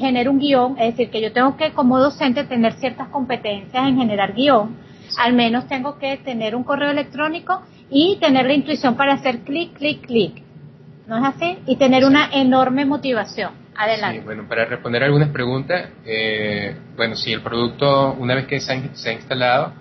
genero un guión, es decir, que yo tengo que como docente tener ciertas competencias en generar guión, al menos tengo que tener un correo electrónico y tener la intuición para hacer clic, clic, clic. ¿No es así? Y tener una enorme motivación. Adelante. Sí, bueno, para responder algunas preguntas, bueno, si el producto, una vez que se ha instalado,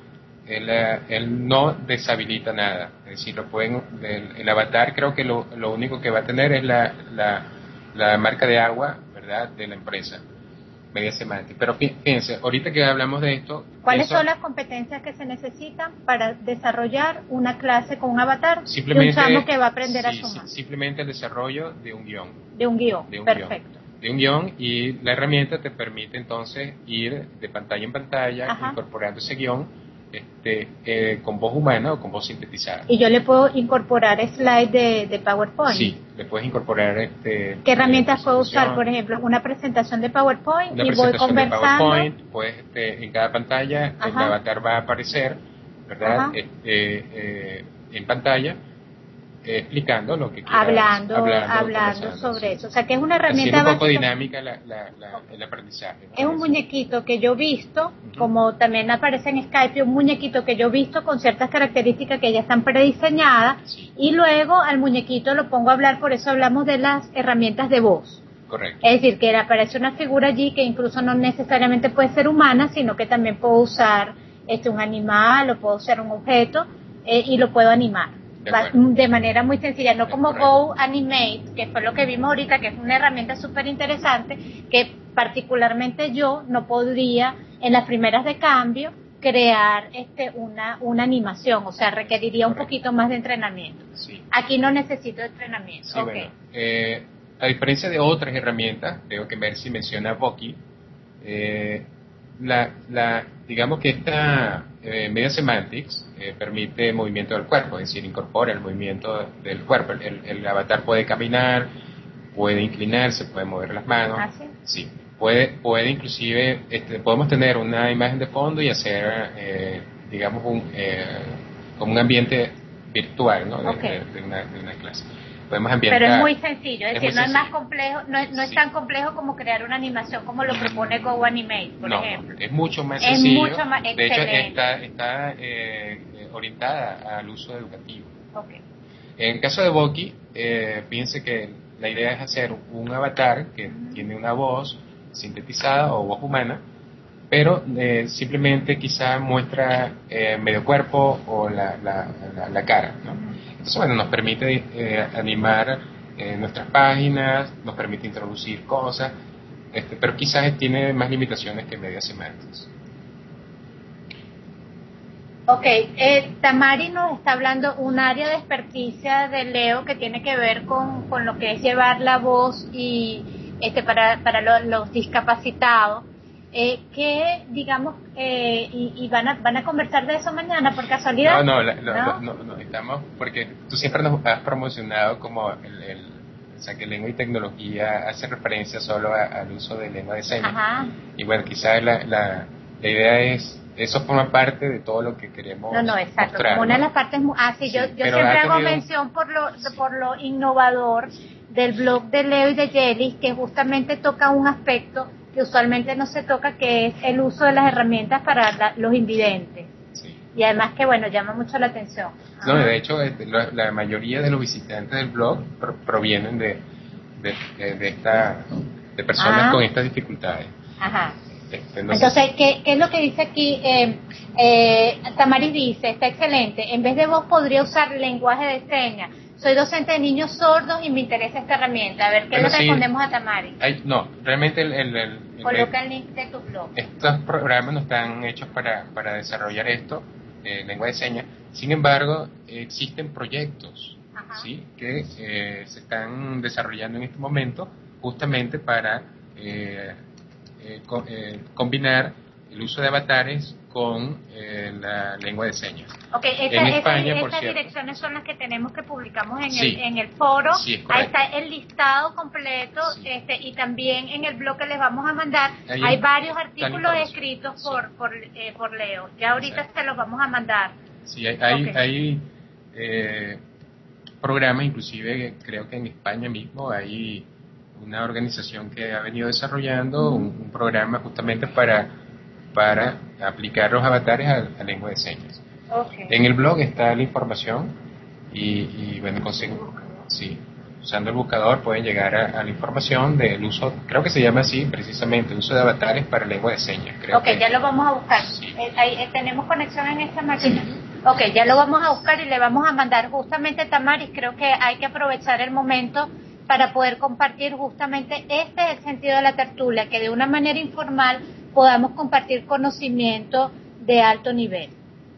él no deshabilita nada. Es decir, el avatar creo que lo único que va a tener es la marca de agua, ¿verdad?, de la empresa, Media Semantic. Pero fíjense, ahorita que hablamos de esto... ¿Cuáles son las competencias que se necesitan para desarrollar una clase con un avatar de un chamo que va a aprender a sumar? Simplemente el desarrollo de un guión. De un guión, perfecto. De un guión, y la herramienta te permite entonces ir de pantalla en pantalla, incorporando ese guión con voz humana o con voz sintetizada. Y yo le puedo incorporar slides de PowerPoint. Sí, le puedes incorporar ¿Qué herramientas puedo usar? Por ejemplo, una presentación de PowerPoint y voy conversando. De PowerPoint, pues en cada pantalla el avatar va a aparecer, ¿verdad? En pantalla, explicando lo que quieras, hablando sobre eso. O sea, que es una herramienta haciendo un poco dinámica el aprendizaje, ¿no? Es un muñequito que yo he visto, como también aparece en Skype, un muñequito que yo he visto con ciertas características que ya están prediseñadas, y luego al muñequito lo pongo a hablar, por eso hablamos de las herramientas de voz. Correcto. Es decir, que aparece una figura allí que incluso no necesariamente puede ser humana, sino que también puedo usar un animal, o puedo usar un objeto, y lo puedo animar. De manera muy sencilla, no como Go Animate, que fue lo que vimos ahorita, que es una herramienta súper interesante, que particularmente yo no podría en las primeras de cambio crear una animación, o sea, requeriría un poquito más de entrenamiento. Sí. Aquí no necesito entrenamiento. Sí, bueno, a diferencia de otras herramientas, creo que Mercy menciona Voki, digamos que esta Media Semantics permite movimiento del cuerpo, es decir, incorpora el movimiento del cuerpo. El avatar puede caminar, puede inclinarse, puede mover las manos. ¿Ah, sí? Sí, puede inclusive, podemos tener una imagen de fondo y hacer, digamos, como un ambiente virtual, ¿no? De una clase. Podemos ambientar. Pero es muy sencillo, es decir, no es más complejo, no es tan complejo como crear una animación como lo propone Go Animate, por ejemplo. Es mucho más sencillo. Es mucho más de hecho, está orientada al uso educativo. Okay. En el caso de Voki, fíjense que la idea es hacer un avatar que tiene una voz sintetizada o voz humana, pero simplemente quizá muestra medio cuerpo o la cara, ¿no? Entonces, bueno, nos permite animar nuestras páginas, nos permite introducir cosas, pero quizás tiene más limitaciones que Media Semantics. Ok, Tamari nos está hablando un área de experticia de Leo que tiene que ver con lo que es llevar la voz y para los discapacitados. Que digamos y van a conversar de eso mañana por casualidad. No, estamos, porque tú siempre nos has promocionado como o sea, que lengua y tecnología hace referencia solo al uso de lengua de señas. Ajá. Y bueno, quizás la idea es, eso forma parte de todo lo que queremos exacto, mostrar, como una de ¿no? las partes sí, yo siempre hago mención por lo innovador del blog de Leo y de Jelly, que justamente toca un aspecto que usualmente no se toca, que es el uso de las herramientas para los invidentes. Sí. Y además que, bueno, llama mucho la atención. No, de hecho, la mayoría de los visitantes del blog provienen de personas con estas dificultades. Ajá. Entonces, ¿qué es lo que dice aquí? Tamari dice, está excelente, en vez de voz podría usar lenguaje de señas. Soy docente de niños sordos y me interesa esta herramienta. A ver, ¿qué le respondemos a Tamari? Realmente coloca el link de tu blog. Estos programas no están hechos para desarrollar esto, lengua de señas. Sin embargo, existen proyectos, ¿sí?, que se están desarrollando en este momento justamente para combinar el uso de avatares con la lengua de señas. Okay, estas direcciones son las que tenemos que publicamos en el foro. Sí, ahí está el listado completo, y también en el blog que les vamos a mandar hay varios artículos escritos por Leo. Ya ahorita se los vamos a mandar. Sí, hay programas, inclusive creo que en España mismo hay una organización que ha venido desarrollando un programa justamente para aplicar los avatares a lengua de señas. Okay. En el blog está la información y bueno, sí, usando el buscador pueden llegar a la información del uso, creo que se llama así precisamente, el uso de avatares para lengua de señas. Creo que ya lo vamos a buscar. Sí. Tenemos conexión en esta máquina. Ya lo vamos a buscar y le vamos a mandar justamente, Tamaris, creo que hay que aprovechar el momento para poder compartir justamente este es el sentido de la tertulia, que de una manera informal podamos compartir conocimiento de alto nivel.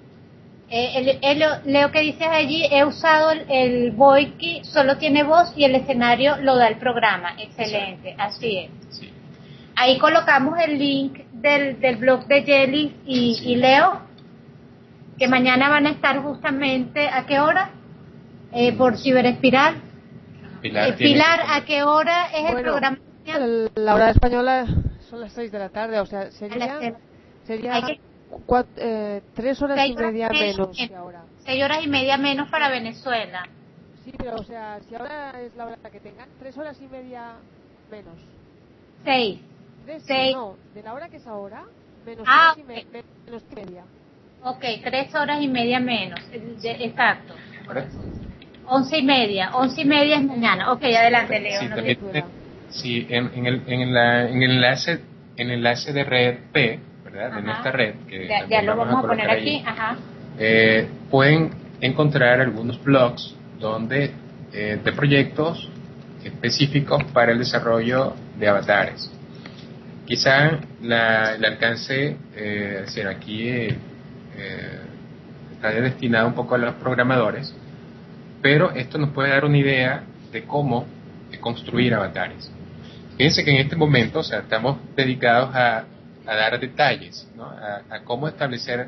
Leo que dices allí, he usado el Voiki, solo tiene voz y el escenario lo da el programa. Excelente, así es. Sí. Ahí colocamos el link del blog de Jelly y Leo, que mañana van a estar justamente, ¿a qué hora? Por Ciberespiral. Pilar, ¿a qué hora es el programa? La hora española son las 6 de la tarde, o sea, sería 3 horas y media menos que ahora. 6 horas y media menos para Venezuela. Sí, pero o sea, si ahora es la hora que tengan, 3 horas y media menos. 6. No, de la hora que es ahora, menos 3 y media. Ok, 3 horas y media menos, exacto. ¿Ahora? 11 y media es mañana. Adelante, Leo. Sí, también, sí, en el enlace de red P, ¿verdad? De nuestra red, que ya lo vamos a poner aquí. Pueden encontrar algunos blogs donde de proyectos específicos para el desarrollo de avatares. Quizá el alcance, aquí está destinado un poco a los programadores, pero esto nos puede dar una idea de cómo construir avatares. Fíjense que en este momento, estamos dedicados a dar detalles, ¿no? A cómo establecer,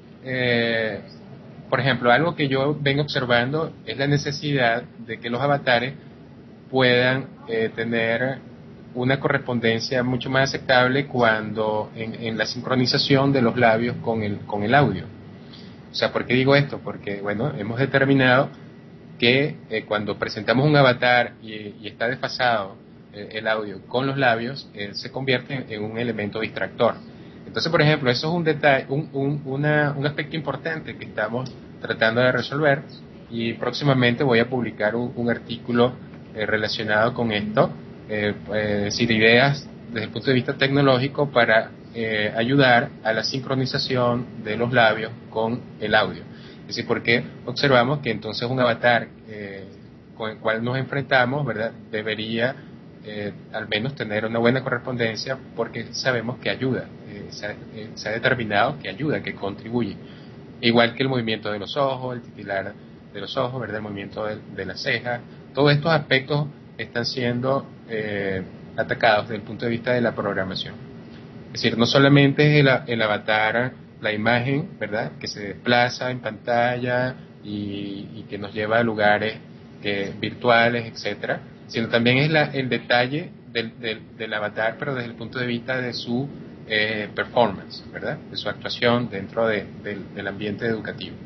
por ejemplo, algo que yo vengo observando es la necesidad de que los avatares puedan tener una correspondencia mucho más aceptable cuando en la sincronización de los labios con el audio. ¿Por qué digo esto? Porque, bueno, hemos determinado que cuando presentamos un avatar y está desfasado el audio con los labios, se convierte en un elemento distractor. Entonces, por ejemplo, eso es un detalle, un aspecto importante que estamos tratando de resolver, y próximamente voy a publicar un artículo relacionado con esto, decir, ideas desde el punto de vista tecnológico para ayudar a la sincronización de los labios con el audio. Es decir, porque observamos que entonces un avatar con el cual nos enfrentamos, ¿verdad?, debería al menos tener una buena correspondencia, porque sabemos que ayuda, se ha determinado que ayuda, que contribuye. Igual que el movimiento de los ojos, el titilar de los ojos, ¿verdad?, el movimiento de la ceja, todos estos aspectos están siendo atacados desde el punto de vista de la programación. Es decir, no solamente es el avatar, la imagen, ¿verdad?, que se desplaza en pantalla y que nos lleva a lugares virtuales, etcétera, sino también es el detalle del avatar, pero desde el punto de vista de su performance, ¿verdad?, de su actuación dentro del ambiente educativo.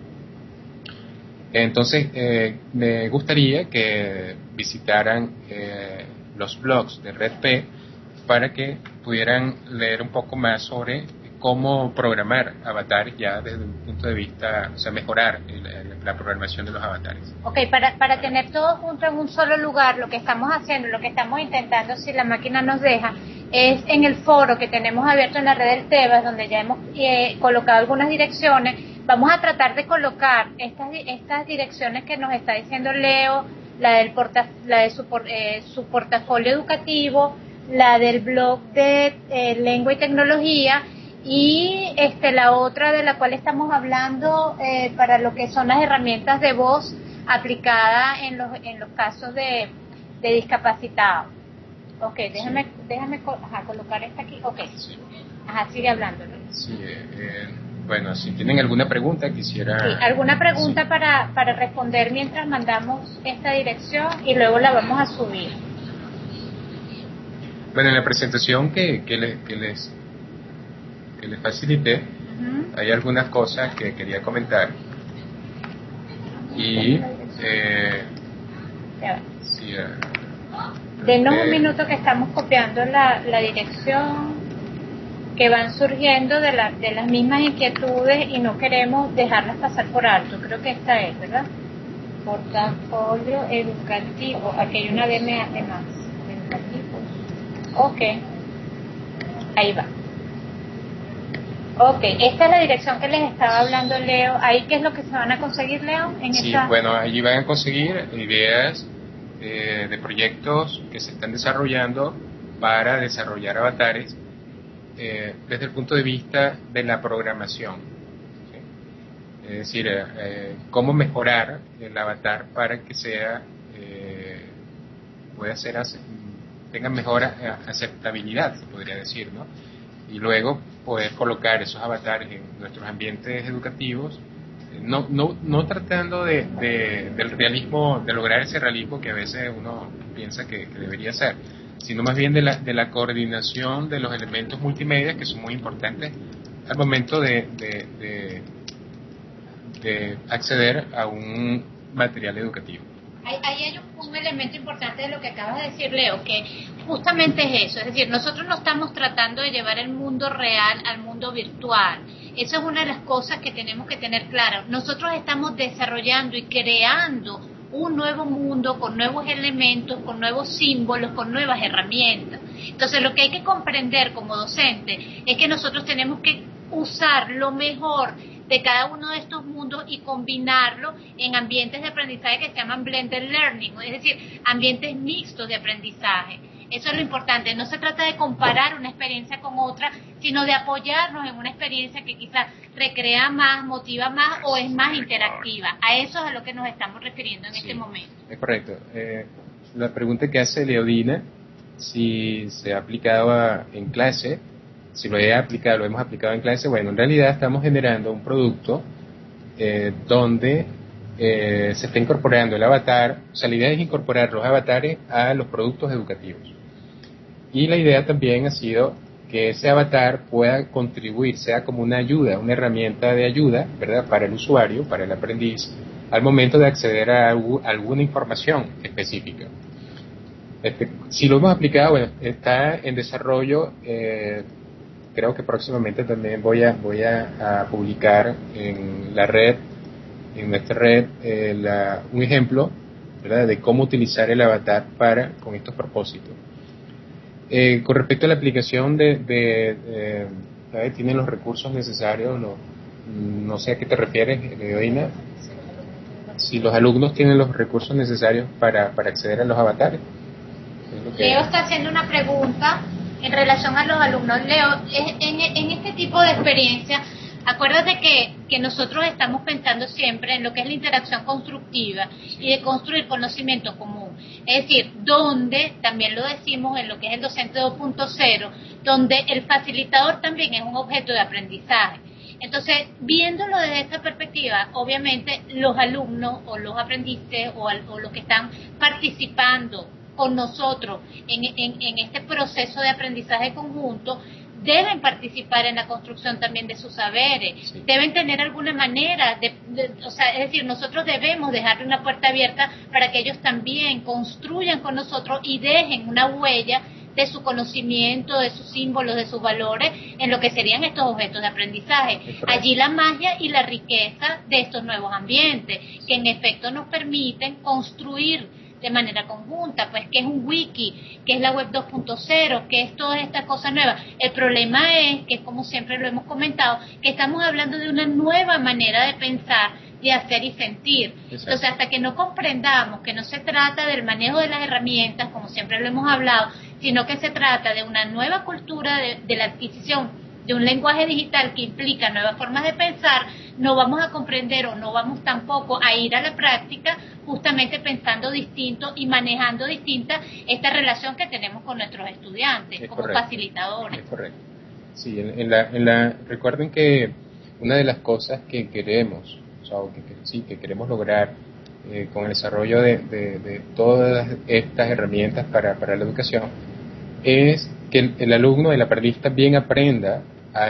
Entonces, me gustaría que visitaran los blogs de Red P para que pudieran leer un poco más sobre cómo programar avatares ya desde un punto de vista, mejorar la programación de los avatares. Para tener todo junto en un solo lugar, lo que estamos haciendo, lo que estamos intentando, si la máquina nos deja, es en el foro que tenemos abierto en la red del Tebas, donde ya hemos colocado algunas direcciones. Vamos a tratar de colocar estas direcciones que nos está diciendo Leo, la de su portafolio educativo, la del blog de lengua y tecnología, y la otra de la cual estamos hablando para lo que son las herramientas de voz aplicadas en los casos de discapacitados. Déjame colocar esta aquí. Sí. Sigue hablando. Sí, bueno, si tienen alguna pregunta, quisiera... Sí, alguna pregunta para responder mientras mandamos esta dirección y luego la vamos a subir. Bueno, en la presentación que les facilité, hay algunas cosas que quería comentar. Y Denos un minuto que estamos copiando la dirección, que van surgiendo de las mismas inquietudes y no queremos dejarlas pasar por alto. Creo que esta es, ¿verdad? Portafolio educativo. Aquí hay una DMA más. Educativo. Ok. Ahí va. Ok, esta es la dirección que les estaba hablando Leo. ¿Ahí qué es lo que se van a conseguir, Leo? Sí, bueno, allí van a conseguir ideas de proyectos que se están desarrollando para desarrollar avatares desde el punto de vista de la programación. ¿Sí? Es decir, cómo mejorar el avatar para que sea pueda ser tenga mejor aceptabilidad, se podría decir, ¿no? Y luego poder colocar esos avatares en nuestros ambientes educativos, no tratando del realismo, de lograr ese realismo que a veces uno piensa que debería ser, sino más bien de la coordinación de los elementos multimedia que son muy importantes al momento de acceder a un material educativo. Ahí hay un elemento importante de lo que acabas de decir, Leo, que justamente es eso, es decir, nosotros no estamos tratando de llevar el mundo real al mundo virtual. Eso es una de las cosas que tenemos que tener claro. Nosotros estamos desarrollando y creando un nuevo mundo con nuevos elementos, con nuevos símbolos, con nuevas herramientas. Entonces, lo que hay que comprender como docente es que nosotros tenemos que usar lo mejor de cada uno de estos mundos y combinarlo en ambientes de aprendizaje que se llaman blended learning, es decir, ambientes mixtos de aprendizaje. Eso es lo importante. No se trata de comparar una experiencia con otra, sino de apoyarnos en una experiencia que quizás recrea más, motiva más o es más interactiva. A eso es a lo que nos estamos refiriendo en este momento. Es correcto. La pregunta que hace Leodina, si se ha aplicado en clase, si lo hemos aplicado en clase, bueno, en realidad estamos generando un producto donde se está incorporando el avatar, o sea, la idea es incorporar los avatares a los productos educativos. Y la idea también ha sido que ese avatar pueda contribuir, sea como una ayuda, una herramienta de ayuda, ¿verdad?, para el usuario, para el aprendiz, al momento de acceder a alguna información específica. Si lo hemos aplicado, bueno, está en desarrollo. Creo que próximamente también voy a publicar en la red, en nuestra red, un ejemplo, ¿verdad?, de cómo utilizar el avatar con estos propósitos. Con respecto a la aplicación ¿tienen los recursos necesarios? No sé a qué te refieres, Leodina. Si los alumnos tienen los recursos necesarios para acceder a los avatares. Leo está haciendo una pregunta en relación a los alumnos. Leo, en este tipo de experiencia, acuérdate que nosotros estamos pensando siempre en lo que es la interacción constructiva y de construir conocimiento común. Es decir, donde, también lo decimos en lo que es el docente 2.0, donde el facilitador también es un objeto de aprendizaje. Entonces, viéndolo desde esta perspectiva, obviamente los alumnos o los aprendices o los que están participando con nosotros en este proceso de aprendizaje conjunto deben participar en la construcción también de sus saberes, sí. Deben tener alguna manera o sea, es decir, nosotros debemos dejarle una puerta abierta para que ellos también construyan con nosotros y dejen una huella de su conocimiento, de sus símbolos, de sus valores en lo que serían estos objetos de aprendizaje. Allí la magia y la riqueza de estos nuevos ambientes que en efecto nos permiten construir de manera conjunta, pues que es un wiki, que es la web 2.0, que es todas estas cosas nuevas. El problema es que, como siempre lo hemos comentado, que estamos hablando de una nueva manera de pensar, de hacer y sentir. Exacto. Entonces, hasta que no comprendamos que no se trata del manejo de las herramientas, como siempre lo hemos hablado, sino que se trata de una nueva cultura de la adquisición de un lenguaje digital que implica nuevas formas de pensar, no vamos a comprender o no vamos tampoco a ir a la práctica justamente pensando distinto y manejando distinta esta relación que tenemos con nuestros estudiantes como facilitadores. Es correcto. Sí, recuerden que una de las cosas que queremos, o sea, que queremos lograr con el desarrollo de todas estas herramientas para la educación es que el alumno, el aprendiz también aprenda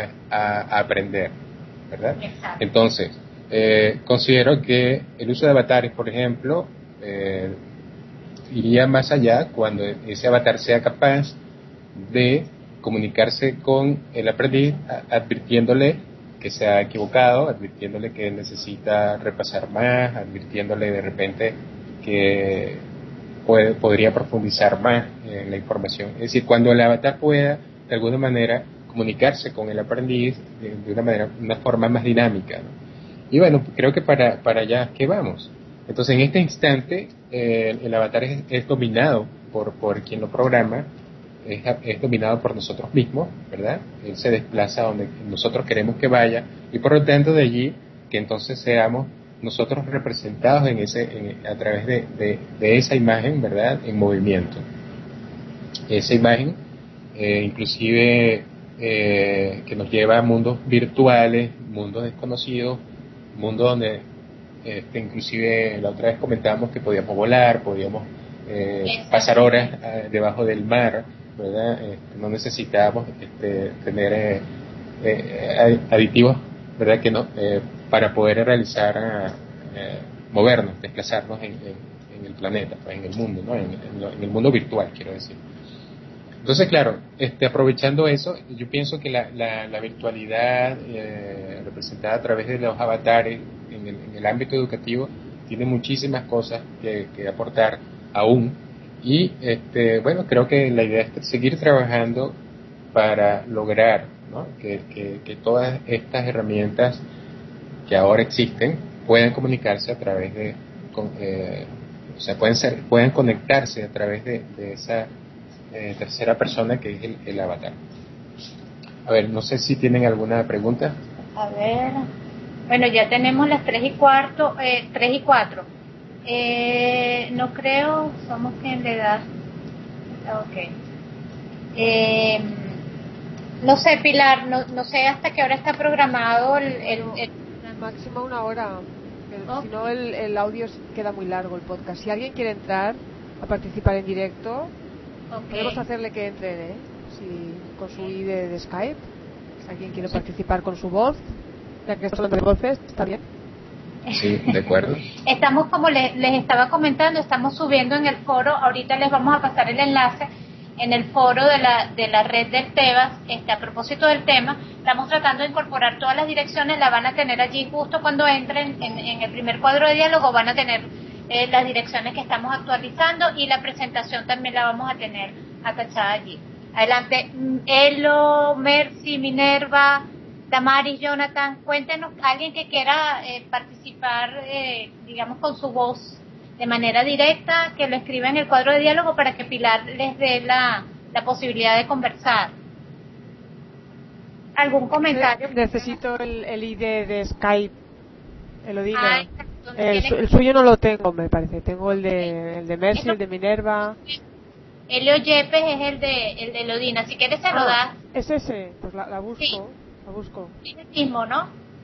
a aprender, ¿verdad? Exacto. Entonces, considero que el uso de avatares, por ejemplo, iría más allá cuando ese avatar sea capaz de comunicarse con el aprendiz, advirtiéndole que se ha equivocado, advirtiéndole que necesita repasar más, advirtiéndole de repente que podría profundizar más en la información. Es decir, cuando el avatar pueda de alguna manera comunicarse con el aprendiz de una forma más dinámica, ¿no? Y bueno, creo que para allá que vamos. Entonces, en este instante, el avatar es dominado por quien lo programa, es dominado por nosotros mismos, ¿verdad? Él se desplaza donde nosotros queremos que vaya, y por lo tanto de allí que entonces seamos nosotros representados a través de esa imagen, ¿verdad? En movimiento. Esa imagen, inclusive, que nos lleva a mundos virtuales, mundos desconocidos, mundos donde inclusive la otra vez comentábamos que podíamos volar, podíamos pasar horas debajo del mar, ¿verdad? No necesitábamos tener aditivos, ¿verdad? Que no, para poder realizar, movernos, desplazarnos en el planeta, pues, en el mundo, ¿no? En el mundo virtual, quiero decir. Entonces, claro, aprovechando eso, yo pienso que la virtualidad representada a través de los avatares en el ámbito educativo tiene muchísimas cosas que aportar aún, y bueno, creo que la idea es seguir trabajando para lograr, ¿no? que todas estas herramientas que ahora existen puedan comunicarse a través o sea, pueden conectarse a través de esa tercera persona que es el avatar. A ver, no sé si tienen alguna pregunta. A ver, bueno, ya tenemos las 3:15, 3:04. No creo, somos quien le da. Ok. No sé, Pilar, no sé hasta qué hora está programado el máximo 1 hora. Si no, el audio queda muy largo, el podcast. Si alguien quiere entrar a participar en directo, podemos hacerle que entre, con su ID de Skype. Si alguien quiere participar con su voz, ya que estamos hablando de voces, ¿está bien? Sí, de acuerdo. Estamos, como les estaba comentando, estamos subiendo en el foro, ahorita les vamos a pasar el enlace, en el foro de la red del Tebas, a propósito del tema, estamos tratando de incorporar todas las direcciones, la van a tener allí justo cuando entren en el primer cuadro de diálogo, van a tener las direcciones que estamos actualizando, y la presentación también la vamos a tener atachada allí. Adelante, Elo, Mercy, Minerva, Damaris, Jonathan, cuéntenos, alguien que quiera participar, digamos, con su voz de manera directa, que lo escriba en el cuadro de diálogo para que Pilar les dé la posibilidad de conversar. ¿Algún comentario? Necesito el ID de Skype, Elodina. El suyo no lo tengo, me parece. Tengo el de Mercy, el de Minerva. Elio Yepes es el de Elodina. Si quieres se lo das. Es ese, pues la busco. Sí. La busco. Es el mismo, ¿no?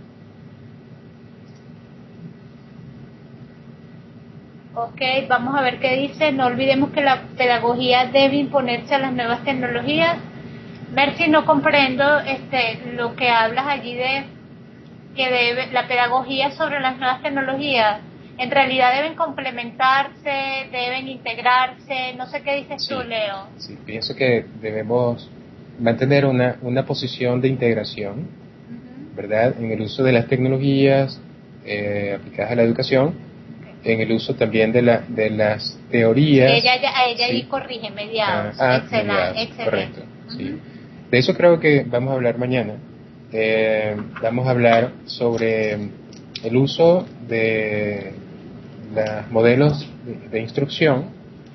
Ok, vamos a ver qué dice. No olvidemos que la pedagogía debe imponerse a las nuevas tecnologías. Mercy, no comprendo lo que hablas allí de que la pedagogía sobre las nuevas tecnologías. En realidad deben complementarse, deben integrarse. No sé qué dices tú, Leo. Sí, pienso que debemos mantener una posición de integración, ¿verdad? En el uso de las tecnologías aplicadas a la educación, en el uso también de las teorías. Ella ahí corrige, mediados. Excelente. Correcto, sí. De eso creo que vamos a hablar mañana. Vamos a hablar sobre el uso de los modelos de instrucción,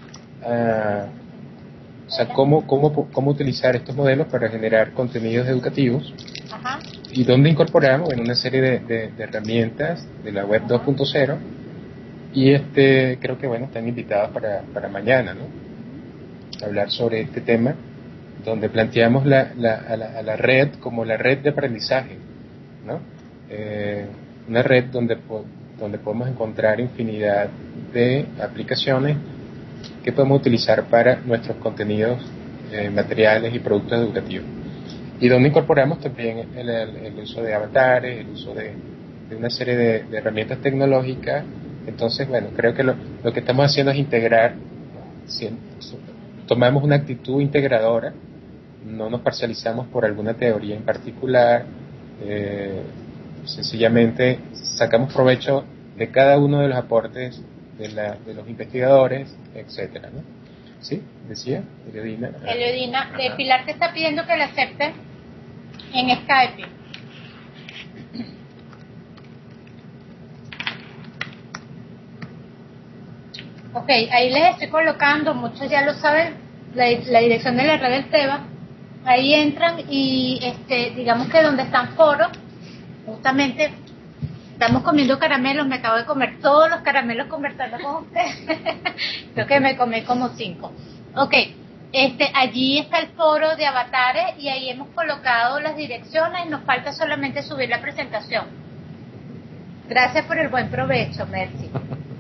o sea, cómo utilizar estos modelos para generar contenidos educativos. Ajá. Y dónde incorporamos en una serie de herramientas de la web 2.0, y creo que bueno, están invitados para mañana, ¿no? Hablar sobre este tema, donde planteamos a la red como la red de aprendizaje, ¿no? Una red donde podemos encontrar infinidad de aplicaciones que podemos utilizar para nuestros contenidos materiales y productos educativos, y donde incorporamos también el uso de avatares, el uso de una serie de herramientas tecnológicas. Entonces, bueno, creo que lo que estamos haciendo es integrar tomamos una actitud integradora, no nos parcializamos por alguna teoría en particular, sencillamente sacamos provecho de cada uno de los aportes de los investigadores, etcétera, ¿no? ¿Sí? ¿Decía? Eliodina, Pilar te está pidiendo que la acepte en Skype. Ok, ahí les estoy colocando, muchos ya lo saben, la dirección de la red del TEBA. Ahí entran y digamos que donde están foros, justamente estamos comiendo caramelos, me acabo de comer todos los caramelos conversando con ustedes. Creo que me comí como 5. Ok, allí está el foro de avatares y ahí hemos colocado las direcciones, nos falta solamente subir la presentación. Gracias por el buen provecho, Mercy.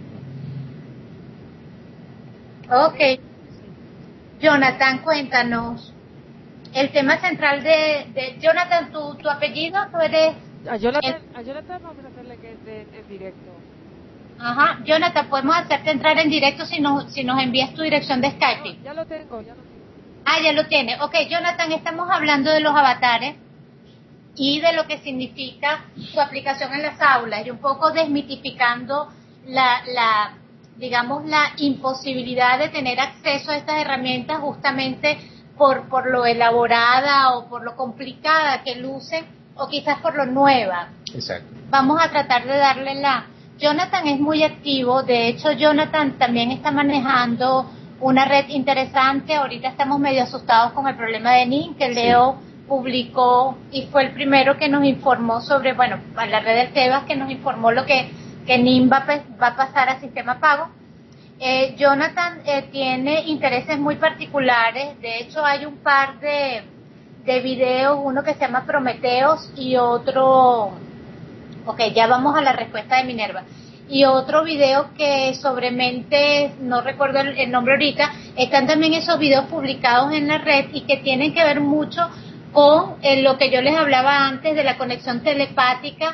Ok, Jonathan, cuéntanos. El tema central de Jonathan, tu apellido, tú eres... A Jonathan vamos a hacerle que entre en directo. Ajá, Jonathan, podemos hacerte entrar en directo si nos envías tu dirección de Skype. No, ya lo tengo. Ah, ya lo tiene. Ok, Jonathan, estamos hablando de los avatares y de lo que significa su aplicación en las aulas y un poco desmitificando la imposibilidad de tener acceso a estas herramientas justamente por lo elaborada o por lo complicada que lucen o quizás por lo nueva. Exacto. Vamos a tratar de darle Jonathan es muy activo, de hecho Jonathan también está manejando una red interesante. Ahorita estamos medio asustados con el problema de NIM, que Leo publicó y fue el primero que nos informó sobre, a la red del TEBAS, que nos informó lo que NIM va a pasar a sistema pago. Jonathan tiene intereses muy particulares, de hecho hay un par de videos, uno que se llama Prometeos y otro, ya vamos a la respuesta de Minerva, y otro video que sobre mentes, no recuerdo el nombre ahorita, están también esos videos publicados en la red y que tienen que ver mucho con lo que yo les hablaba antes de la conexión telepática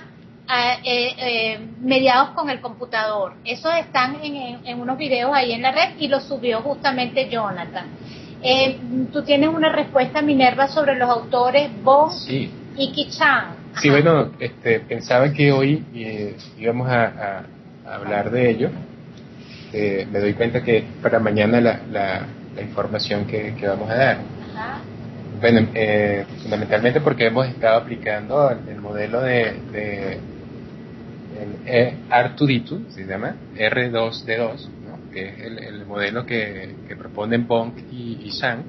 mediados con el computador. Esos están en unos videos ahí en la red y los subió justamente Jonathan. Tú tienes una respuesta, Minerva, sobre los autores Bong y Ki-Chan. Sí, bueno, pensaba que hoy íbamos a hablar de ello. Me doy cuenta que para mañana la información que vamos a dar. Ajá. Bueno, fundamentalmente porque hemos estado aplicando el modelo de el R2D2, se llama R2D2, ¿no? Que es el modelo que proponen Bong y Zhang.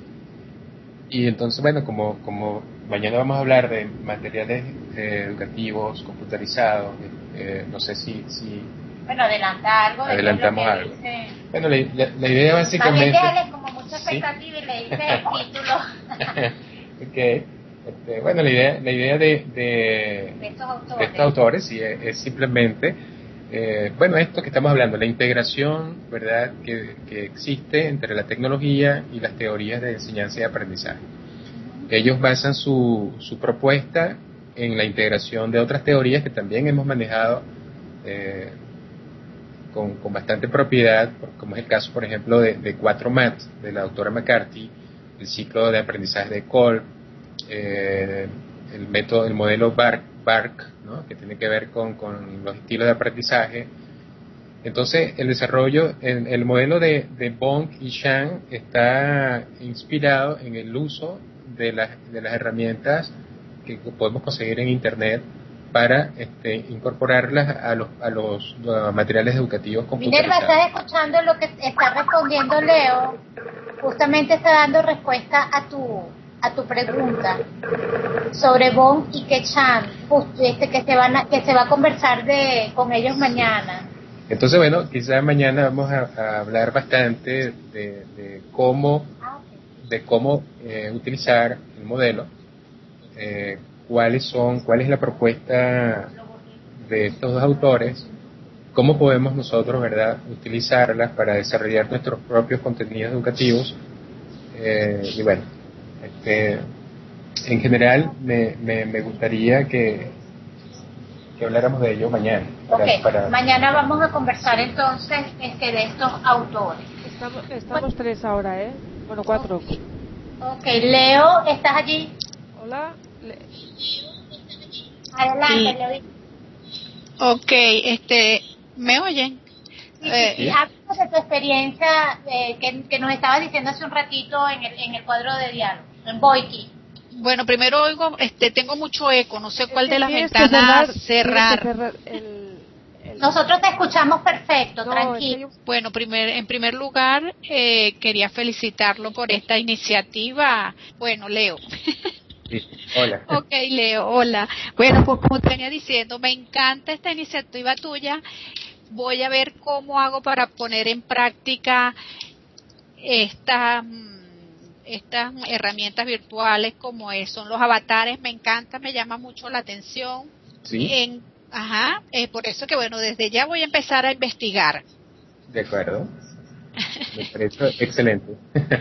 Y entonces, bueno, como mañana vamos a hablar de materiales educativos computarizados, no sé si adelanta algo. Adelantamos algo. Bueno, la idea básicamente... Déjale como mucha expectativa y le dice el título. Okay. Bueno, la idea de estos autores sí, es simplemente, esto que estamos hablando, la integración, ¿verdad?, que existe entre la tecnología y las teorías de enseñanza y aprendizaje. Ellos basan su propuesta en la integración de otras teorías que también hemos manejado con bastante propiedad, como es el caso, por ejemplo, de 4MAT, de la autora McCarthy, el ciclo de aprendizaje de Kolb, el modelo BARC, ¿no?, que tiene que ver con los estilos de aprendizaje. Entonces, el desarrollo, el modelo de Bong y Zhang está inspirado en el uso de las herramientas que podemos conseguir en Internet para incorporarlas a los materiales educativos computarizados. Minerva, ¿estás escuchando lo que está respondiendo Leo? Justamente está dando respuesta a tu pregunta sobre Bong y Ki-Chan, que se va a conversar con ellos mañana. Entonces, bueno, quizás mañana vamos a hablar bastante de cómo utilizar el modelo, cuál es la propuesta de estos dos autores, cómo podemos nosotros, ¿verdad?, utilizarlas para desarrollar nuestros propios contenidos educativos, y bueno, en general me gustaría que habláramos de ello mañana. Mañana vamos a conversar entonces de estos autores. Estamos 3 ahora, ¿eh? Bueno, 4. Ok, Leo, ¿estás allí? Hola. Adelante, Leo. Ok, ¿me oyen? Sí. Háblanos de tu experiencia que nos estabas diciendo hace un ratito en el cuadro de diálogo, en Boiki. Bueno, primero oigo, tengo mucho eco, no sé cuál de las ventanas cerrar. Nosotros te escuchamos perfecto, tranquilo. Bueno, en primer lugar, quería felicitarlo por esta iniciativa. Bueno, Leo. Sí. Hola. Ok, Leo, hola. Bueno, pues como te venía diciendo, me encanta esta iniciativa tuya. Voy a ver cómo hago para poner en práctica estas herramientas virtuales como son los avatares. Me encanta, me llama mucho la atención. Sí. Por eso que bueno, desde ya voy a empezar a investigar. De acuerdo. Me parece excelente.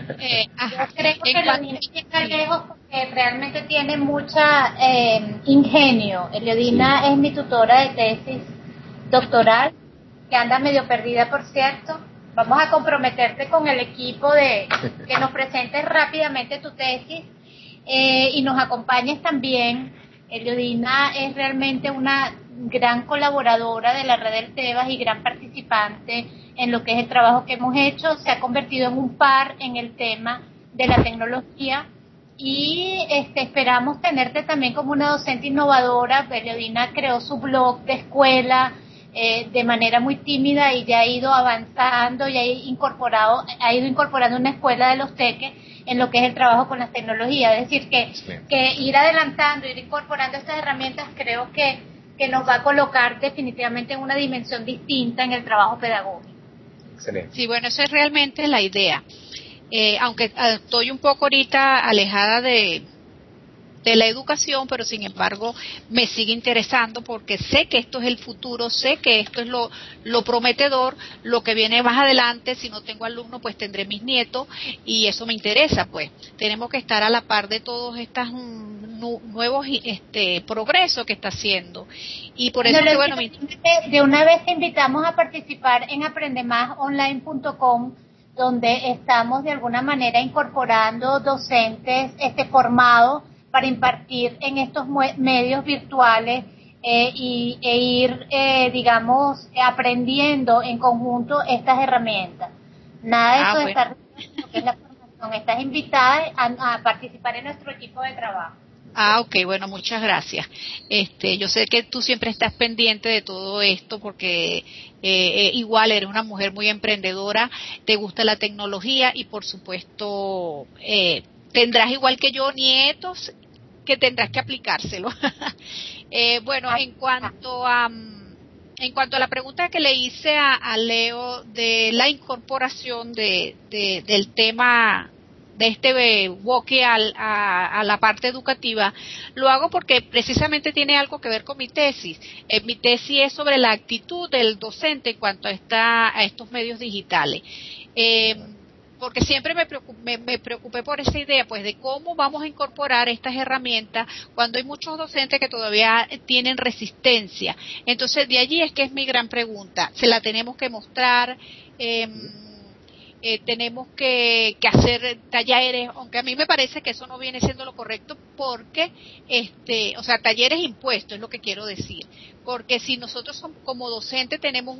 Yo creo que lo niños llega lejos porque realmente tiene mucha ingenio. Eliodina es mi tutora de tesis doctoral, que anda medio perdida, por cierto. Vamos a comprometerte con el equipo de que nos presentes rápidamente tu tesis y nos acompañes también. Eliodina es realmente una gran colaboradora de la red del Tebas y gran participante en lo que es el trabajo que hemos hecho. Se ha convertido en un par en el tema de la tecnología y esperamos tenerte también como una docente innovadora. Eliodina creó su blog de escuela de manera muy tímida y ya ha ido avanzando y ha ido incorporando una escuela de los teques en lo que es el trabajo con las tecnologías. Es decir, que ir adelantando, ir incorporando estas herramientas, creo que nos va a colocar definitivamente en una dimensión distinta en el trabajo pedagógico. Excelente. Sí, bueno, esa es realmente la idea. Aunque estoy un poco ahorita alejada de la educación, pero sin embargo me sigue interesando porque sé que esto es el futuro, sé que esto es lo prometedor, lo que viene más adelante. Si no tengo alumnos, pues tendré mis nietos y eso me interesa. Pues tenemos que estar a la par de todos estos nuevos progresos que está haciendo, y por eso que bueno, de una vez te invitamos a participar en aprendemasonline.com, donde estamos de alguna manera incorporando docentes formados para impartir en estos medios virtuales e ir, digamos, aprendiendo en conjunto estas herramientas. Nada de eso de estar lo que es la formación. Estás invitada a participar en nuestro equipo de trabajo. Ok, bueno, muchas gracias. Yo sé que tú siempre estás pendiente de todo esto porque igual eres una mujer muy emprendedora, te gusta la tecnología y por supuesto tendrás igual que yo nietos que tendrás que aplicárselo. Bueno, en cuanto a la pregunta que le hice a Leo de la incorporación del tema de este walkie a la parte educativa, lo hago porque precisamente tiene algo que ver con mi tesis. Mi tesis es sobre la actitud del docente en cuanto a estos medios digitales. Porque siempre me preocupé por esa idea, pues, de cómo vamos a incorporar estas herramientas cuando hay muchos docentes que todavía tienen resistencia. Entonces, de allí es que es mi gran pregunta. Se la tenemos que mostrar, tenemos que hacer talleres, aunque a mí me parece que eso no viene siendo lo correcto, porque, o sea, talleres impuestos es lo que quiero decir. Porque si nosotros como docentes tenemos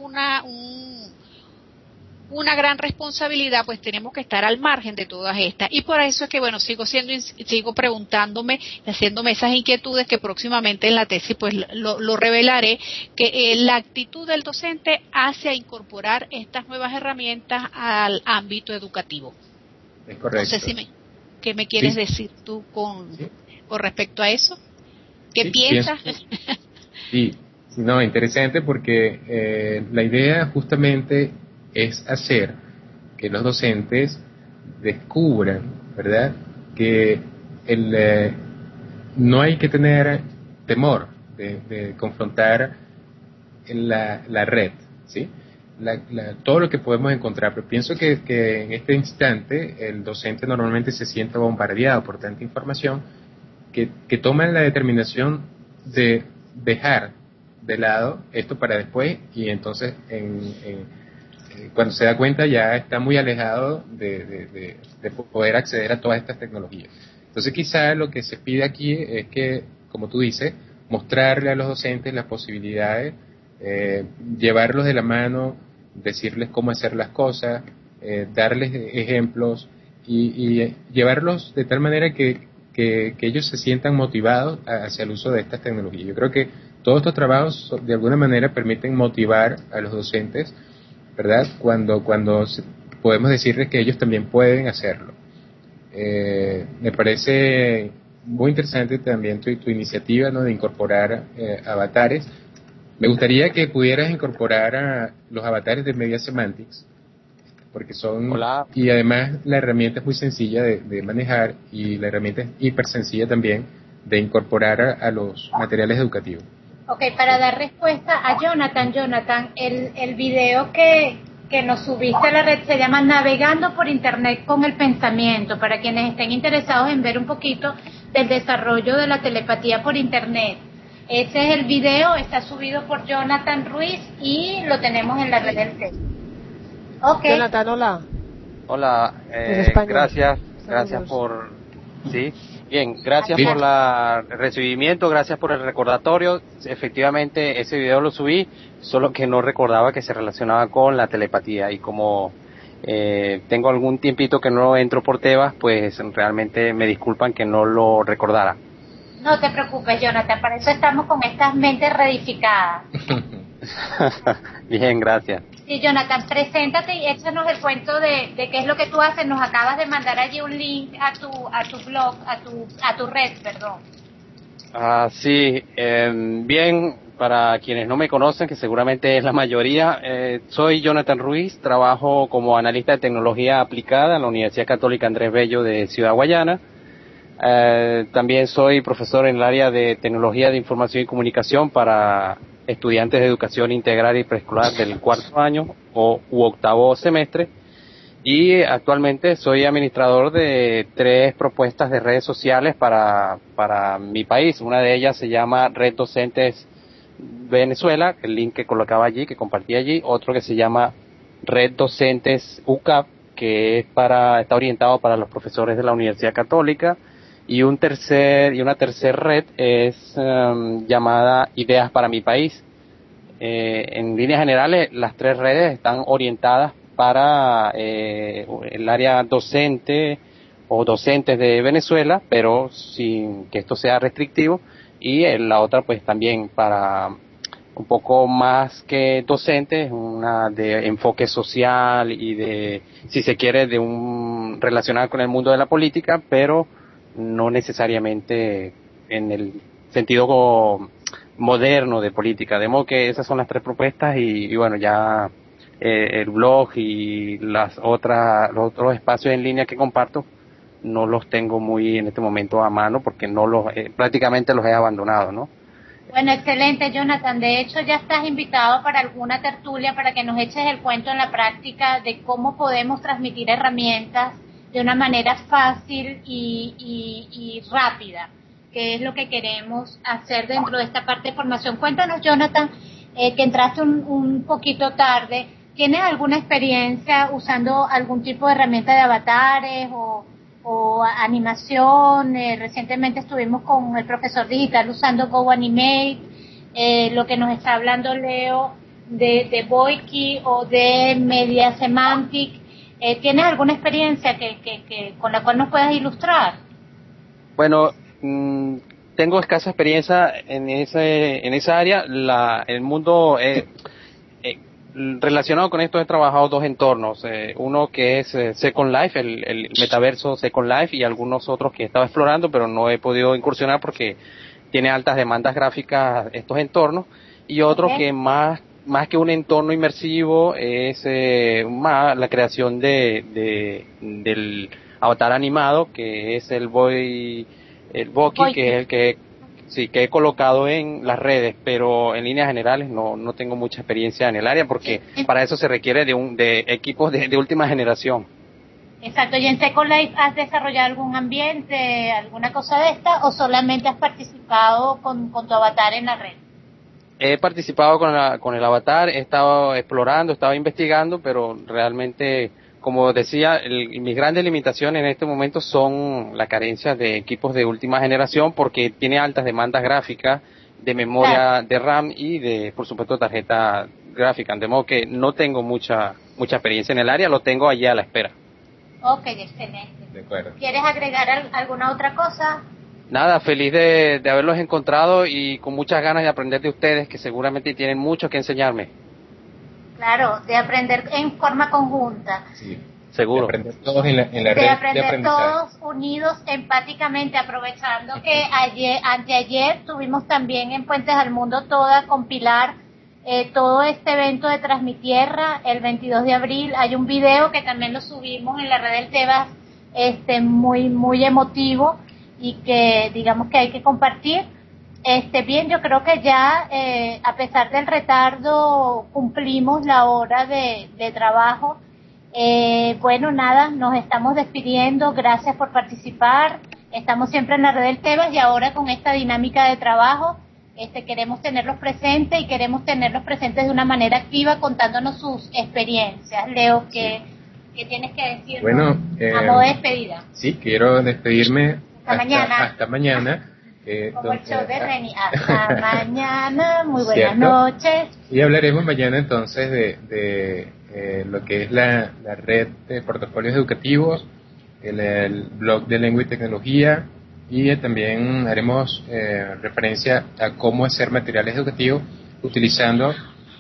una gran responsabilidad, pues tenemos que estar al margen de todas estas, y por eso es que bueno, sigo preguntándome, haciéndome esas inquietudes que próximamente en la tesis pues lo revelaré, que la actitud del docente hacia incorporar estas nuevas herramientas al ámbito educativo. Es correcto. No sé ¿qué me quieres decir tú con respecto a eso? ¿Qué piensas? Sí, no, interesante porque la idea justamente es hacer que los docentes descubran, ¿verdad?, que no hay que tener temor de confrontar la red, ¿sí? Todo lo que podemos encontrar, pero pienso que en este instante el docente normalmente se siente bombardeado por tanta información que toman la determinación de dejar de lado esto para después, y entonces cuando se da cuenta ya está muy alejado de poder acceder a todas estas tecnologías. Entonces quizá lo que se pide aquí es que, como tú dices, mostrarle a los docentes las posibilidades, llevarlos de la mano, decirles cómo hacer las cosas, darles ejemplos y llevarlos de tal manera que ellos se sientan motivados hacia el uso de estas tecnologías. Yo creo que todos estos trabajos de alguna manera permiten motivar a los docentes, ¿verdad? Cuando podemos decirles que ellos también pueden hacerlo. Me parece muy interesante también tu iniciativa, ¿no?, de incorporar avatares. Me gustaría que pudieras incorporar a los avatares de Media Semantics, porque son... Hola. Y además la herramienta es muy sencilla de manejar y la herramienta es hiper sencilla también de incorporar a los materiales educativos. Ok, para dar respuesta a Jonathan, el video que nos subiste a la red se llama Navegando por Internet con el Pensamiento, para quienes estén interesados en ver un poquito del desarrollo de la telepatía por Internet. Ese es el video, está subido por Jonathan Ruiz y lo tenemos en la red del Facebook. Okay. Jonathan, hola. Hola, gracias por... Sí, bien, gracias por el recibimiento, gracias por el recordatorio. Efectivamente, ese video lo subí, solo que no recordaba que se relacionaba con la telepatía, y como tengo algún tiempito que no entro por Tebas, pues realmente me disculpan que no lo recordara. No te preocupes, Jonathan, para eso estamos con estas mentes reedificadas. Bien, gracias. Sí, Jonathan, preséntate y échanos el cuento de qué es lo que tú haces. Nos acabas de mandar allí un link a tu blog, a tu red, perdón. Sí, bien, para quienes no me conocen, que seguramente es la mayoría, soy Jonathan Ruiz, trabajo como analista de tecnología aplicada en la Universidad Católica Andrés Bello de Ciudad Guayana. También soy profesor en el área de tecnología de información y comunicación para estudiantes de educación integral y preescolar del cuarto año u octavo semestre, y actualmente soy administrador de 3 propuestas de redes sociales para mi país. Una de ellas se llama Red Docentes Venezuela, el link que colocaba allí, que compartí allí. Otro que se llama Red Docentes UCAP, que está orientado para los profesores de la Universidad Católica. Y una tercer red es llamada Ideas para mi país. En líneas generales, las 3 redes están orientadas para el área docente o docentes de Venezuela, pero sin que esto sea restrictivo, y la otra pues también para un poco más que docentes, una de enfoque social y de, si se quiere, relacionada con el mundo de la política, pero no necesariamente en el sentido moderno de política. De modo que esas son las 3 propuestas, y bueno, ya el blog y los otros espacios en línea que comparto no los tengo muy en este momento a mano, porque prácticamente los he abandonado, ¿no? Bueno, excelente, Jonathan. De hecho, ya estás invitado para alguna tertulia para que nos eches el cuento en la práctica de cómo podemos transmitir herramientas de una manera fácil y rápida, que es lo que queremos hacer dentro de esta parte de formación. Cuéntanos, Jonathan, que entraste un poquito tarde. ¿Tienes alguna experiencia usando algún tipo de herramienta de avatares o animación? Recientemente estuvimos con el profesor digital usando GoAnimate. Lo que nos está hablando Leo de Boiki o de Media Semantic. ¿Tienes alguna experiencia que con la cual nos puedas ilustrar? Bueno, tengo escasa experiencia en esa área. El mundo relacionado con esto he trabajado 2 entornos, uno que es Second Life, el metaverso Second Life, y algunos otros que he estado explorando, pero no he podido incursionar porque tiene altas demandas gráficas estos entornos, y otro que más que un entorno inmersivo es más la creación del avatar animado, que es el Boiki, que es el que he colocado en las redes, pero en líneas generales no tengo mucha experiencia en el área, porque para eso se requiere de equipos de última generación. Exacto. ¿Y en Second Life has desarrollado algún ambiente, alguna cosa de esta, o solamente has participado con tu avatar en la red? He participado con el avatar, he estado explorando, he estado investigando, pero realmente, como decía, mis grandes limitaciones en este momento son la carencia de equipos de última generación, porque tiene altas demandas gráficas, de memoria de RAM y de, por supuesto, tarjeta gráfica, de modo que no tengo mucha experiencia en el área, lo tengo allí a la espera. Ok, excelente. De acuerdo. ¿Quieres agregar alguna otra cosa? Nada, feliz de haberlos encontrado y con muchas ganas de aprender de ustedes, que seguramente tienen mucho que enseñarme. Claro, de aprender en forma conjunta. Sí. Seguro. De aprender todos en la red de aprender de aprendizaje. todos unidos empáticamente, aprovechando que anteayer tuvimos también en Puentes al Mundo Toda con Pilar todo este evento de Transmitierra el 22 de abril. Hay un video que también lo subimos en la red del Tebas, muy emotivo, y que digamos que hay que compartir. Bien, yo creo que ya a pesar del retardo cumplimos la hora de trabajo. Bueno, nada, nos estamos despidiendo, gracias por participar, estamos siempre en la red del Tebas y ahora con esta dinámica de trabajo queremos tenerlos presentes y queremos tenerlos presentes de una manera activa contándonos sus experiencias. Leo, ¿qué tienes que decir? Bueno, a modo de despedida. Sí, quiero despedirme hasta mañana. Como el show de Reni, hasta mañana, muy buenas noches. Y hablaremos mañana entonces de lo que es la red de portafolios educativos, el blog de lengua y tecnología, y también haremos referencia a cómo hacer materiales educativos utilizando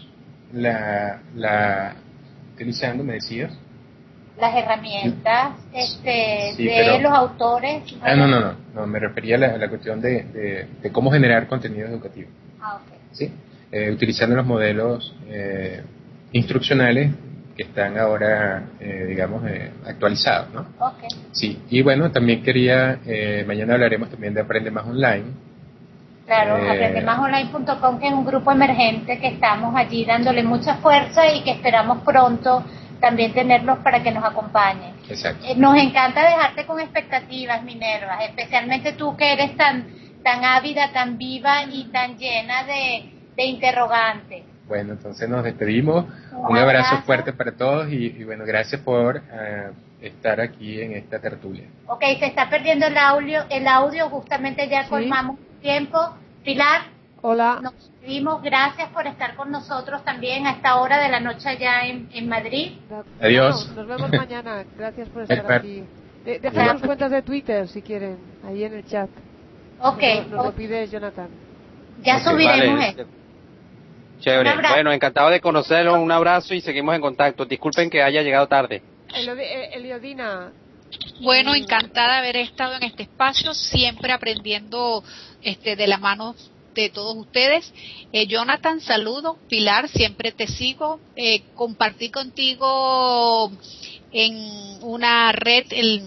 utilizando, me decías, las herramientas sí, de los autores. No, me refería a la cuestión de cómo generar contenidos educativos. Okay. ¿Sí? Utilizando los modelos instruccionales que están ahora, actualizados, ¿no? Okay. Sí, y bueno, también quería, mañana hablaremos también de Aprende Más Online. Claro, aprendemásonline.com, que es un grupo emergente que estamos allí dándole mucha fuerza y que esperamos pronto también tenerlos para que nos acompañen. Exacto. Nos encanta dejarte con expectativas, Minerva, especialmente tú que eres tan ávida, tan viva y tan llena de interrogantes. Bueno, entonces nos despedimos. Un abrazo fuerte para todos y bueno, gracias por estar aquí en esta tertulia. Ok, se está perdiendo el audio, justamente ya colmamos tiempo. Pilar. Hola. Nos despedimos, gracias por estar con nosotros también a esta hora de la noche allá en Madrid. Adiós. Nos vemos mañana, gracias por estar aquí. Dejen sus cuentas de Twitter si quieren, ahí en el chat. Ok. Nos lo pide Jonathan. Ya subiremos esto. Chévere, bueno, encantado de conocerlo, un abrazo y seguimos en contacto. Disculpen que haya llegado tarde. Eliodina. Bueno, encantada de haber estado en este espacio, siempre aprendiendo de la mano de todos ustedes. Jonathan, saludo. Pilar, siempre te sigo. Compartí contigo en una red,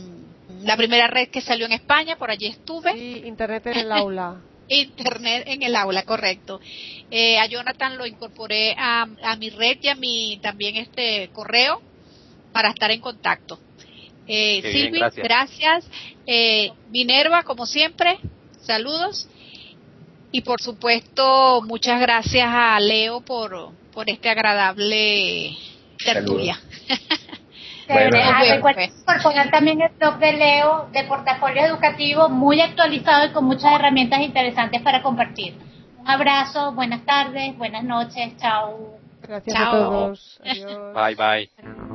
la primera red que salió en España, por allí estuve. Sí, Internet en el aula. Internet en el aula, correcto. A Jonathan lo incorporé a mi red y a mi también correo para estar en contacto. Silvi, gracias. Minerva, como siempre, saludos. Y por supuesto, muchas gracias a Leo por este agradable tertulia. Bueno. Recuerden incorporar también el blog de Leo de portafolio educativo, muy actualizado y con muchas herramientas interesantes para compartir. Un abrazo, buenas tardes, buenas noches, chao. Gracias a todos. Adiós. Bye.